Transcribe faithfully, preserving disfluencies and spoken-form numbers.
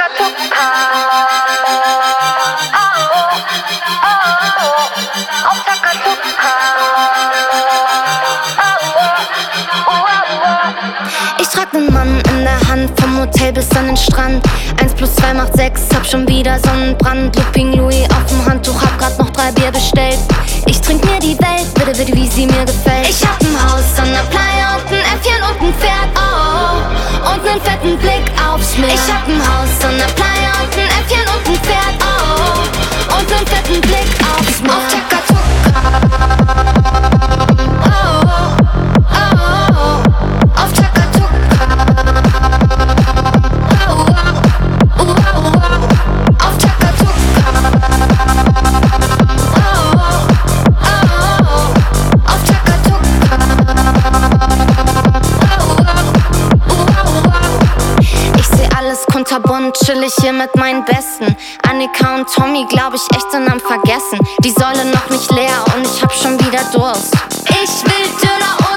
Takatuka. Oh, oh, oh, auf Takatuka. Oh, oh, oh. Ich trag nen Mann in der Hand, vom Hotel bis an den Strand. Eins plus zwei macht sechs, hab schon wieder Sonnenbrand. Looping Louis auf dem Handtuch, hab grad noch drei Bier bestellt. Ich trink mir die Welt, bitte, bitte, wie sie mir gefällt. Ich hab ein Haus an der Playa und ein Äffchen und ein Pferd, oh, oh, und nen fetten Blick aufs Meer. Ich hab ein Haus an der Playa und ein Äffchen und ein Pferd, oh, oh, und nen fetten Blick aufs Meer. Auf Takatuka. Kunterbunt chill ich hier mit meinen Besten. Annika und Tommy, glaub ich, echt sind am Vergessen. Die Säule noch nicht leer und ich hab schon wieder Durst. Ich will Döner